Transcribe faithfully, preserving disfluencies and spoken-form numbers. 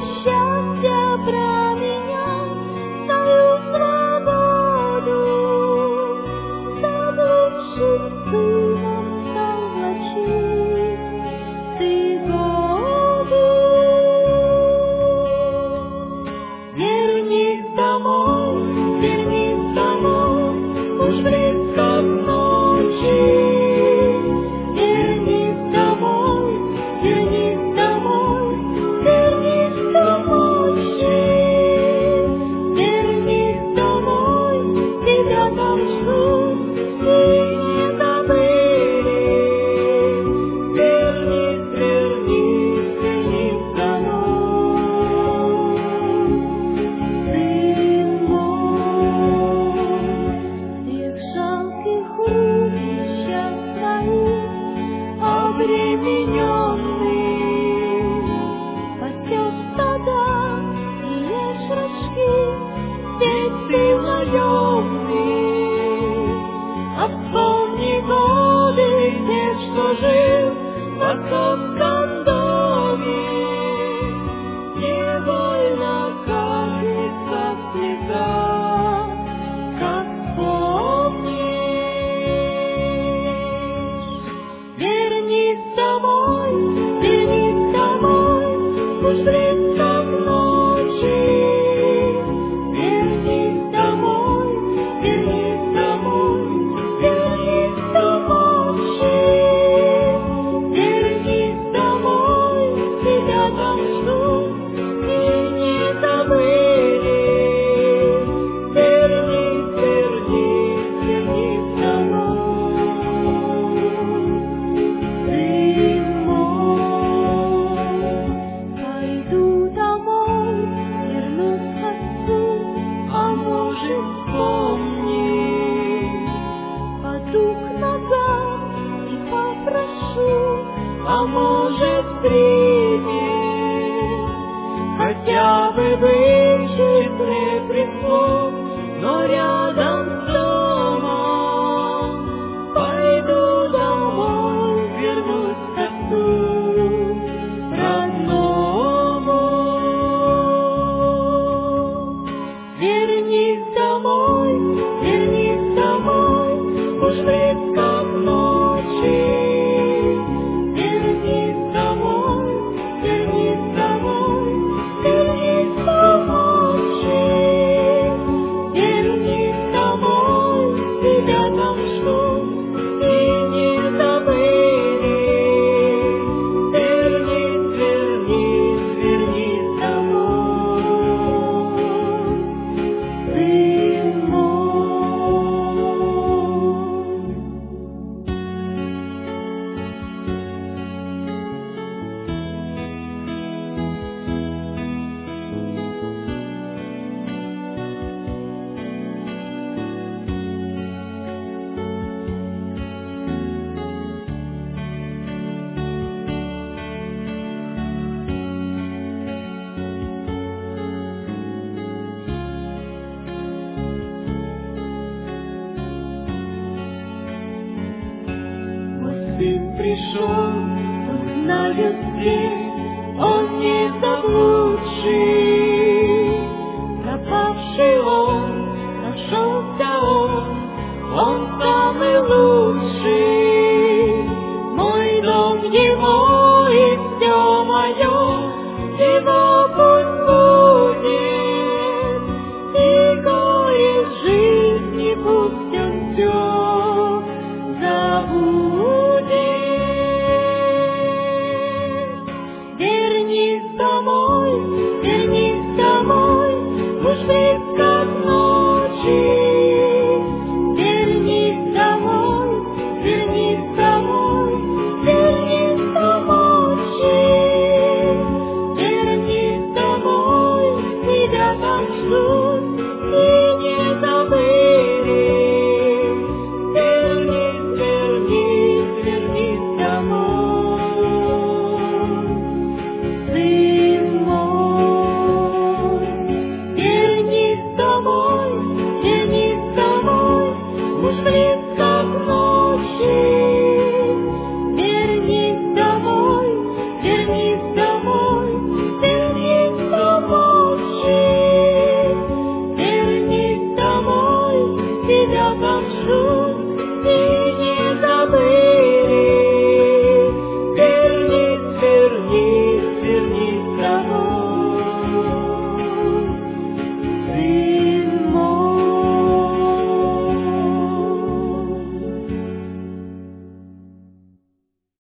счастья променял свою свободу, заблудшим сыном стал влачить ты годы. Вернись домой, вернись домой, уж близко к ночи. Вернись домой, вернись домой, вернись домой, вернись домой, тебя там ждут и не забыли. Вернись, вернись, вернись домой, сын мой. Их жалких рубищах твоих обремененный, пасешь стада и ешь рожки, ведь ты наемный. А вспомни годы тех, что жил в отцовском доме, невольно катится слеза, как вспомнишь. Вернись домой, вернись домой, уж близко к ночи. Вернись домой, вернись домой, вернись домой, вернись домой, тебя там ждут и не забыли. Вернись, вернись, вернись домой, сын мой. Пойду домой, вернусь к отцу, а может вспомни. Паду к ногам и попрошу, а может примет, хотя бы вычислит прислуг, но рядом с домом. Пойду домой, вернусь к отцу родному. Вернись домой, вернись домой, уж близко к ночи. Вернись домой, вернись домой, вернись домой, вернись домой, тебя там ждут и не забыли. Вернись, вернись, вернись домой, сын мой. Мой сын пришел, он знает дверь, он не заблудший.